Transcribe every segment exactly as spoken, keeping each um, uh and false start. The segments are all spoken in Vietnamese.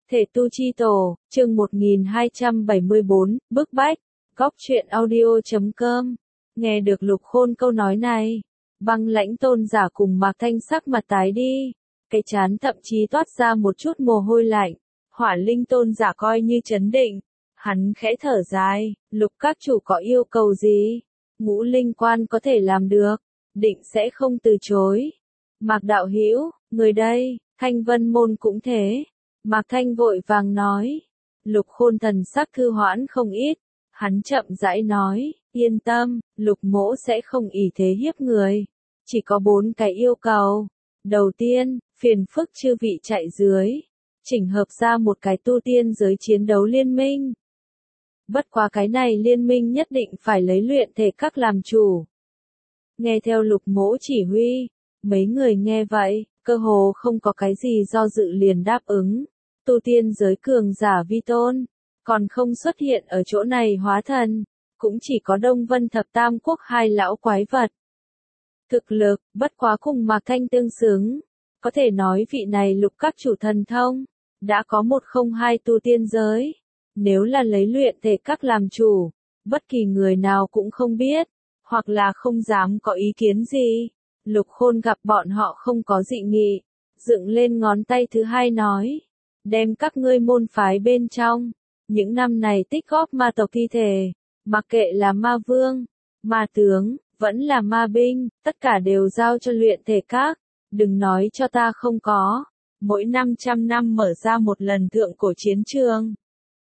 Thể tu chi tổ, chương một nghìn hai trăm bảy mươi bốn, bức bách, góc truyện audio chấm com. Nghe được Lục Khôn câu nói này, Băng Lãnh tôn giả cùng Mạc Thanh sắc mặt tái đi, cái trán thậm chí toát ra một chút mồ hôi lạnh. Hỏa Linh tôn giả coi như trấn định, hắn khẽ thở dài, Lục các chủ có yêu cầu gì? Ngũ linh quan có thể làm được, định sẽ không từ chối. Mạc đạo hữu, người đây, Thanh Vân môn cũng thế. Mạc Thanh vội vàng nói. Lục Khôn thần sắc thư hoãn không ít, hắn chậm rãi nói, yên tâm, Lục mỗ sẽ không ỷ thế hiếp người. Chỉ có bốn cái yêu cầu. Đầu tiên, phiền phức chư vị chạy dưới, chỉnh hợp ra một cái tu tiên giới chiến đấu liên minh. Bất quá cái này liên minh nhất định phải lấy luyện thể các làm chủ. Nghe theo Lục mỗ chỉ huy, mấy người nghe vậy, cơ hồ không có cái gì do dự liền đáp ứng. Tu tiên giới cường giả vi tôn, còn không xuất hiện ở chỗ này hóa thần, cũng chỉ có Đông Vân Thập Tam Quốc hai lão quái vật. Thực lực, bất quá cùng Mạc Thanh tương xứng, có thể nói vị này Lục các chủ thần thông, đã có một không hai tu tiên giới. Nếu là lấy luyện thể các làm chủ, bất kỳ người nào cũng không biết, hoặc là không dám có ý kiến gì. Lục Khôn gặp bọn họ không có dị nghị, dựng lên ngón tay thứ hai nói, đem các ngươi môn phái bên trong, những năm này tích góp ma tộc thi thể, mặc kệ là ma vương, ma tướng, vẫn là ma binh, tất cả đều giao cho luyện thể các, đừng nói cho ta không có, mỗi năm trăm năm mở ra một lần thượng cổ chiến trường.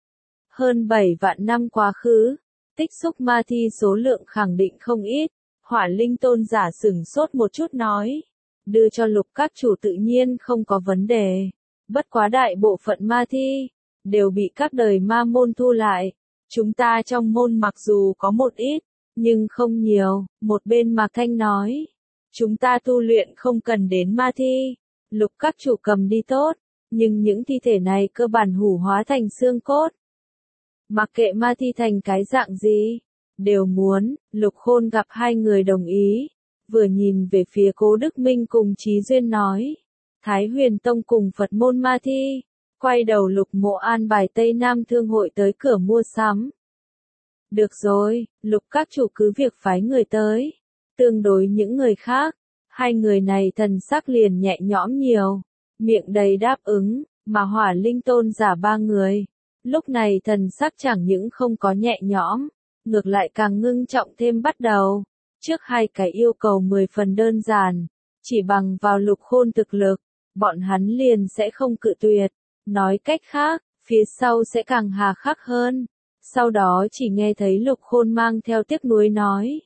Hơn bảy vạn năm quá khứ, tích xúc ma thi số lượng khẳng định không ít. Hỏa Linh tôn giả sửng sốt một chút nói, đưa cho Lục các chủ tự nhiên không có vấn đề, bất quá đại bộ phận ma thi, đều bị các đời ma môn thu lại, chúng ta trong môn mặc dù có một ít, nhưng không nhiều. Một bên Mạc Thanh nói, chúng ta tu luyện không cần đến ma thi, Lục các chủ cầm đi tốt, nhưng những thi thể này cơ bản hủ hóa thành xương cốt. Mặc kệ ma thi thành cái dạng gì, đều muốn. Lục Khôn gặp hai người đồng ý, vừa nhìn về phía Cố Đức Minh cùng Chí Duyên nói, Thái Huyền Tông cùng Phật môn ma thi, quay đầu Lục mộ an bài Tây Nam Thương hội tới cửa mua sắm. Được rồi, Lục các chủ cứ việc phái người tới, tương đối những người khác, hai người này thần sắc liền nhẹ nhõm nhiều, miệng đầy đáp ứng, mà Hỏa Linh tôn giả ba người, lúc này thần sắc chẳng những không có nhẹ nhõm, ngược lại càng ngưng trọng thêm bắt đầu. Trước hai cái yêu cầu mười phần đơn giản, chỉ bằng vào Lục Khôn thực lực, bọn hắn liền sẽ không cự tuyệt. Nói cách khác, phía sau sẽ càng hà khắc hơn. Sau đó chỉ nghe thấy Lục Khôn mang theo tiếc nuối nói.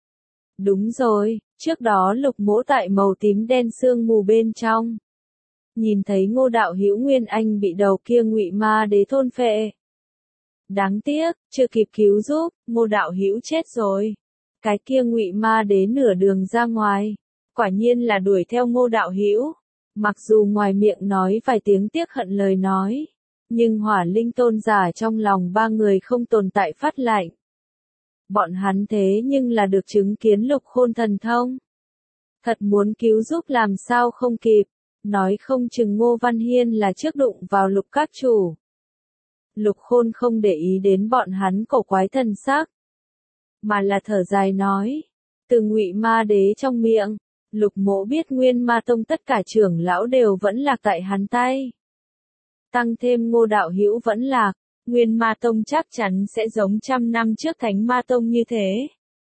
Đúng rồi, trước đó Lục mỗ tại màu tím đen sương mù bên trong. Nhìn thấy Ngô đạo hữu Nguyên Anh bị đầu kia Ngụy Ma Đế thôn phệ. Đáng tiếc, chưa kịp cứu giúp, Ngô đạo hữu chết rồi. Cái kia Ngụy Ma Đế nửa đường ra ngoài, quả nhiên là đuổi theo Ngô đạo hữu. Mặc dù ngoài miệng nói vài tiếng tiếc hận lời nói, nhưng Hỏa Linh tôn giả trong lòng ba người không tồn tại phát lạnh. Bọn hắn thế nhưng là được chứng kiến Lục Khôn thần thông. Thật muốn cứu giúp làm sao không kịp, nói không chừng Ngô Văn Hiên là trước đụng vào Lục các chủ. Lục Khôn không để ý đến bọn hắn cổ quái thần sắc, mà là thở dài nói, từ Ngụy Ma Đế trong miệng, Lục mỗ biết Nguyên Ma Tông tất cả trưởng lão đều vẫn lạc tại hắn tay. Tăng thêm Ngô đạo hữu vẫn lạc, Nguyên Ma Tông chắc chắn sẽ giống trăm năm trước Thánh Ma Tông như thế.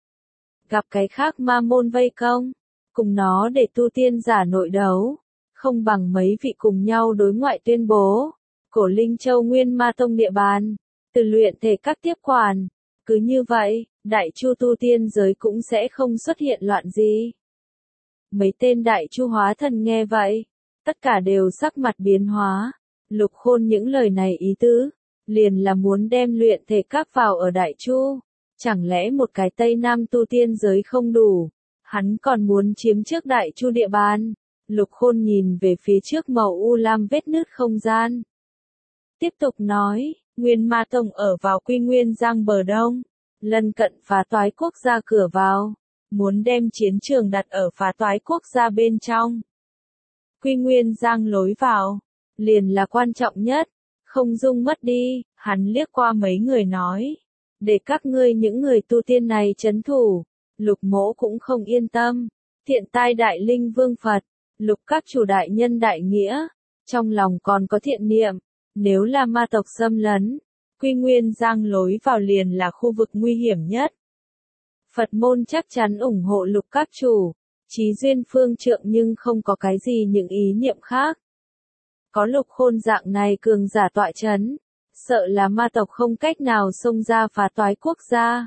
Gặp cái khác ma môn vây công, cùng nó để tu tiên giả nội đấu, không bằng mấy vị cùng nhau đối ngoại tuyên bố. Cổ Linh Châu Nguyên Ma Tông địa bàn, từ luyện thể các tiếp quản, cứ như vậy, đại chu tu tiên giới cũng sẽ không xuất hiện loạn gì. Mấy tên đại chu hóa thần nghe vậy, tất cả đều sắc mặt biến hóa. Lục Khôn những lời này ý tứ, liền là muốn đem luyện thể các vào ở đại chu, chẳng lẽ một cái Tây Nam tu tiên giới không đủ, hắn còn muốn chiếm trước đại chu địa bàn. Lục Khôn nhìn về phía trước màu u lam vết nứt không gian. Tiếp tục nói, Nguyên Ma Tông ở vào Quy Nguyên Giang bờ đông, lân cận Phá Toái Quốc gia cửa vào, muốn đem chiến trường đặt ở Phá Toái Quốc gia bên trong. Quy Nguyên Giang lối vào, liền là quan trọng nhất, không dung mất đi, hắn liếc qua mấy người nói. Để các ngươi những người tu tiên này trấn thủ, Lục Mỗ cũng không yên tâm. Thiện tai đại linh vương Phật, Lục các chủ đại nhân đại nghĩa, trong lòng còn có thiện niệm, nếu là ma tộc xâm lấn, Quy Nguyên Giang lối vào liền là khu vực nguy hiểm nhất. Phật môn chắc chắn ủng hộ Lục các chủ, chí duyên phương trượng nhưng không có cái gì những ý niệm khác. Có Lục Khôn dạng này cường giả tọa chấn, sợ là ma tộc không cách nào xông ra phá toái quốc gia.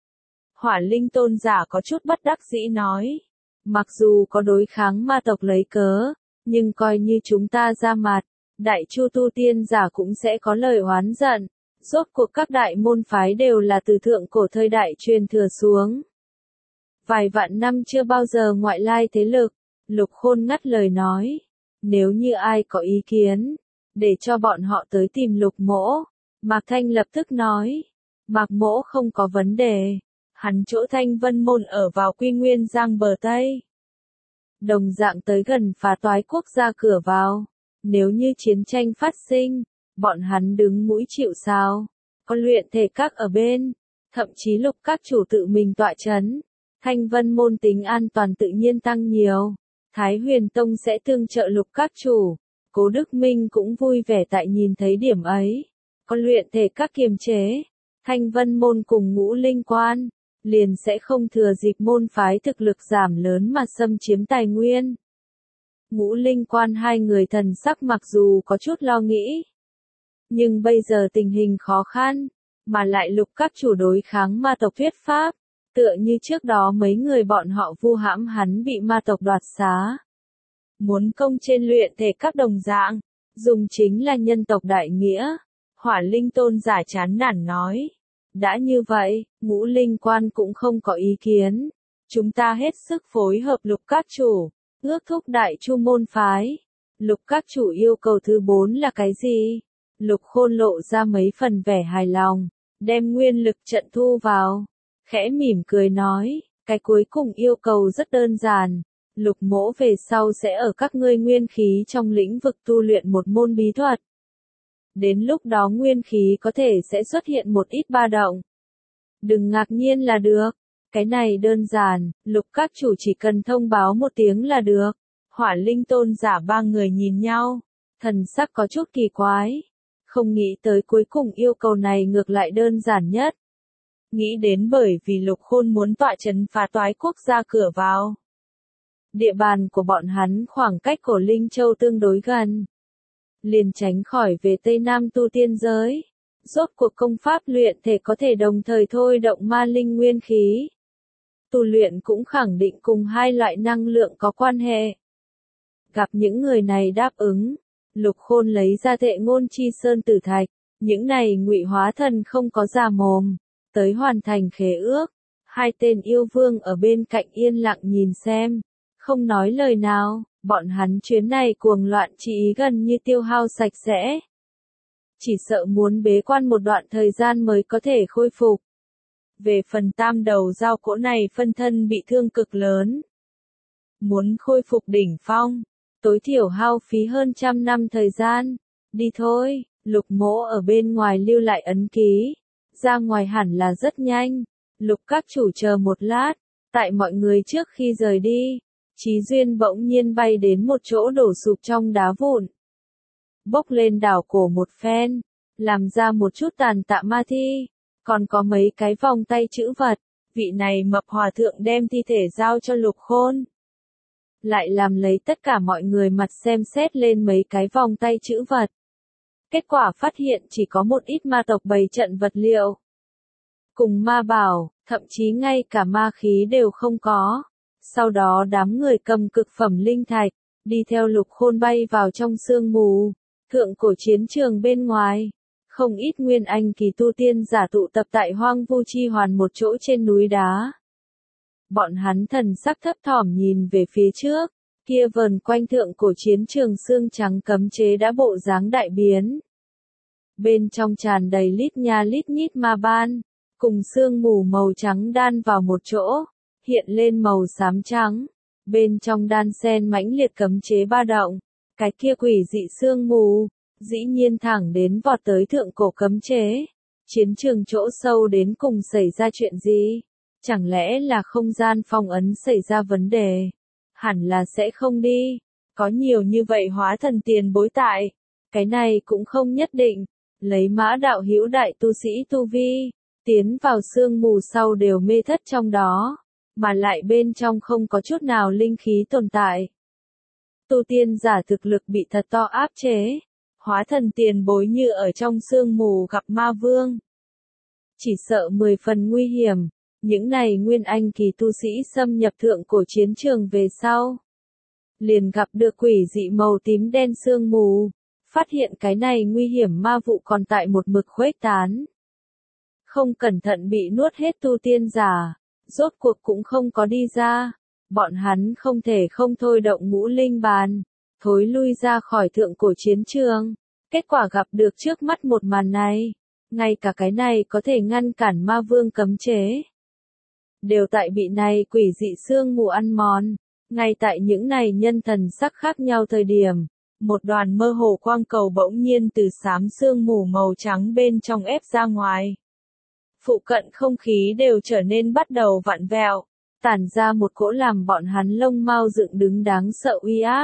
Hỏa Linh tôn giả có chút bất đắc dĩ nói, mặc dù có đối kháng ma tộc lấy cớ, nhưng coi như chúng ta ra mặt, đại chu tu tiên giả cũng sẽ có lời oán giận. Rốt cuộc các đại môn phái đều là từ thượng cổ thời đại truyền thừa xuống. Vài vạn năm chưa bao giờ ngoại lai thế lực, Lục Khôn ngắt lời nói. Nếu như ai có ý kiến, để cho bọn họ tới tìm Lục Mỗ. Mạc Thanh lập tức nói. Mạc Mỗ không có vấn đề. Hắn chỗ Thanh Vân Môn ở vào Quy Nguyên Giang bờ Tây. Đồng dạng tới gần phá toái quốc gia cửa vào. Nếu như chiến tranh phát sinh, bọn hắn đứng mũi chịu sào. Có luyện thể các ở bên, thậm chí Lục các chủ tự mình tọa chấn. Thanh Vân Môn tính an toàn tự nhiên tăng nhiều. Thái Huyền Tông sẽ tương trợ Lục các chủ. Cố Đức Minh cũng vui vẻ tại nhìn thấy điểm ấy. Có luyện thể các kiềm chế. Thanh Vân Môn cùng Ngũ Linh Quan, liền sẽ không thừa dịp môn phái thực lực giảm lớn mà xâm chiếm tài nguyên. Ngũ Linh Quan hai người thần sắc mặc dù có chút lo nghĩ. Nhưng bây giờ tình hình khó khăn, mà lại Lục các chủ đối kháng ma tộc thuyết pháp. Tựa như trước đó mấy người bọn họ vu hãm hắn bị ma tộc đoạt xá. Muốn công trên luyện thể các đồng dạng, dùng chính là nhân tộc đại nghĩa. Hỏa Linh tôn giả chán nản nói. Đã như vậy, Ngũ Linh Quan cũng không có ý kiến. Chúng ta hết sức phối hợp Lục các chủ, ước thúc đại chu môn phái. Lục các chủ yêu cầu thứ bốn là cái gì? Lục Khôn lộ ra mấy phần vẻ hài lòng, đem nguyên lực trận thu vào. Khẽ mỉm cười nói, cái cuối cùng yêu cầu rất đơn giản. Lục Mỗ về sau sẽ ở các ngươi nguyên khí trong lĩnh vực tu luyện một môn bí thuật. Đến lúc đó nguyên khí có thể sẽ xuất hiện một ít ba động. Đừng ngạc nhiên là được. Cái này đơn giản, Lục các chủ chỉ cần thông báo một tiếng là được. Hỏa Linh tôn giả ba người nhìn nhau, thần sắc có chút kỳ quái. Không nghĩ tới cuối cùng yêu cầu này ngược lại đơn giản nhất. Nghĩ đến bởi vì Lục Khôn muốn tọa trấn phá toái quốc gia cửa vào. Địa bàn của bọn hắn khoảng cách cổ Linh Châu tương đối gần. Liền tránh khỏi về Tây Nam tu tiên giới. Rốt cuộc công pháp luyện thể có thể đồng thời thôi động ma linh nguyên khí. Tu luyện cũng khẳng định cùng hai loại năng lượng có quan hệ. Gặp những người này đáp ứng, Lục Khôn lấy ra Thệ Ngôn Chi Sơn Tử Thạch. Những này ngụy hóa thần không có già mồm. Tới hoàn thành khế ước. Hai tên yêu vương ở bên cạnh yên lặng nhìn xem. Không nói lời nào, bọn hắn chuyến này cuồng loạn chỉ ý gần như tiêu hao sạch sẽ. Chỉ sợ muốn bế quan một đoạn thời gian mới có thể khôi phục. Về phần tam đầu giao cỗ này phân thân bị thương cực lớn. Muốn khôi phục đỉnh phong, tối thiểu hao phí hơn trăm năm thời gian. Đi thôi, Lục Mỗ ở bên ngoài lưu lại ấn ký. Ra ngoài hẳn là rất nhanh. Lục các chủ chờ một lát, tại mọi người trước khi rời đi. Chí Duyên bỗng nhiên bay đến một chỗ đổ sụp trong đá vụn. Bốc lên đảo cổ một phen, làm ra một chút tàn tạ ma thi, còn có mấy cái vòng tay chữ vật. Vị này mập hòa thượng đem thi thể giao cho Lục Khôn. Lại làm lấy tất cả mọi người mặt xem xét lên mấy cái vòng tay chữ vật. Kết quả phát hiện chỉ có một ít ma tộc bày trận vật liệu. Cùng ma bảo, thậm chí ngay cả ma khí đều không có. Sau đó đám người cầm cực phẩm linh thạch, đi theo Lục Khôn bay vào trong sương mù, thượng cổ chiến trường bên ngoài. Không ít nguyên anh kỳ tu tiên giả tụ tập tại Hoang Vu Chi Hoàn một chỗ trên núi đá. Bọn hắn thần sắc thấp thỏm nhìn về phía trước, kia vờn quanh thượng cổ chiến trường xương trắng cấm chế đã bộ dáng đại biến. Bên trong tràn đầy lít nha lít nhít ma ban, cùng sương mù màu trắng đan vào một chỗ, hiện lên màu xám trắng. Bên trong đan sen mãnh liệt cấm chế ba động, cái kia quỷ dị sương mù, dĩ nhiên thẳng đến vọt tới thượng cổ cấm chế. Chiến trường chỗ sâu đến cùng xảy ra chuyện gì? Chẳng lẽ là không gian phong ấn xảy ra vấn đề? Hẳn là sẽ không đi. Có nhiều như vậy hóa thần tiền bối tại. Cái này cũng không nhất định. Lấy Mã đạo hữu đại tu sĩ tu vi, tiến vào sương mù sau đều mê thất trong đó, mà lại bên trong không có chút nào linh khí tồn tại. Tu tiên giả thực lực bị thật to áp chế. Hóa thần tiền bối như ở trong sương mù gặp ma vương. Chỉ sợ mười phần nguy hiểm. Những này nguyên anh kỳ tu sĩ xâm nhập thượng cổ chiến trường về sau. Liền gặp được quỷ dị màu tím đen sương mù. Phát hiện cái này nguy hiểm ma vụ còn tại một mực khuếch tán. Không cẩn thận bị nuốt hết tu tiên giả. Rốt cuộc cũng không có đi ra. Bọn hắn không thể không thôi động ngũ linh bàn. Thối lui ra khỏi thượng cổ chiến trường. Kết quả gặp được trước mắt một màn này. Ngay cả cái này có thể ngăn cản ma vương cấm chế. Đều tại bị này quỷ dị sương mù ăn mòn. Ngay tại những này nhân thần sắc khác nhau thời điểm. Một đoàn mơ hồ quang cầu bỗng nhiên từ xám sương mù màu trắng bên trong ép ra ngoài. Phụ cận không khí đều trở nên bắt đầu vặn vẹo. Tản ra một cỗ làm bọn hắn lông mao dựng đứng đáng sợ uy áp.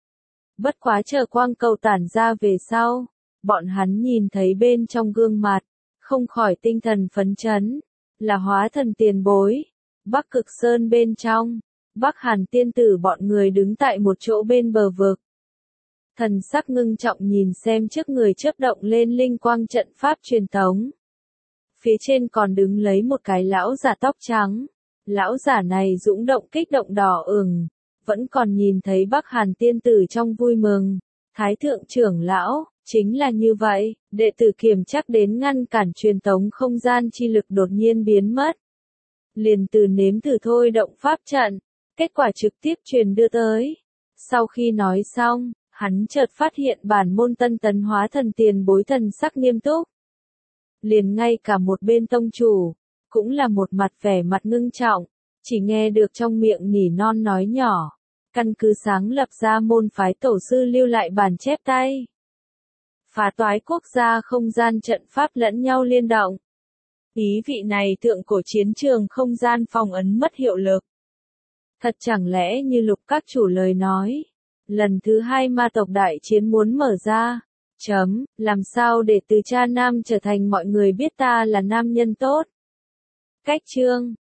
Bất quá chờ quang cầu tản ra về sau. Bọn hắn nhìn thấy bên trong gương mặt. Không khỏi tinh thần phấn chấn. Là hóa thần tiền bối. Bắc Cực Sơn bên trong. Bắc Hàn tiên tử bọn người đứng tại một chỗ bên bờ vực. Thần sắc ngưng trọng nhìn xem trước người chớp động lên linh quang trận pháp truyền thống. Phía trên còn đứng lấy một cái lão giả tóc trắng. Lão giả này dũng động kích động đỏ ửng. Vẫn còn nhìn thấy Bắc Hàn tiên tử trong vui mừng. Thái thượng trưởng lão, chính là như vậy, đệ tử kiểm chắc đến ngăn cản truyền tống không gian chi lực đột nhiên biến mất. Liền từ nếm thử thôi động pháp trận, kết quả trực tiếp truyền đưa tới. Sau khi nói xong, hắn chợt phát hiện bản môn tân tấn hóa thần tiền bối thần sắc nghiêm túc. Liền ngay cả một bên tông chủ, cũng là một mặt vẻ mặt ngưng trọng, chỉ nghe được trong miệng nỉ non nói nhỏ. Căn cứ sáng lập ra môn phái tổ sư lưu lại bản chép tay. Phá toái quốc gia không gian trận pháp lẫn nhau liên động. Ý vị này thượng cổ chiến trường không gian phong ấn mất hiệu lực. Thật chẳng lẽ như Lục các chủ lời nói. Lần thứ hai ma tộc đại chiến muốn mở ra. Chấm, làm sao để từ cha nam trở thành mọi người biết ta là nam nhân tốt. Cách chương.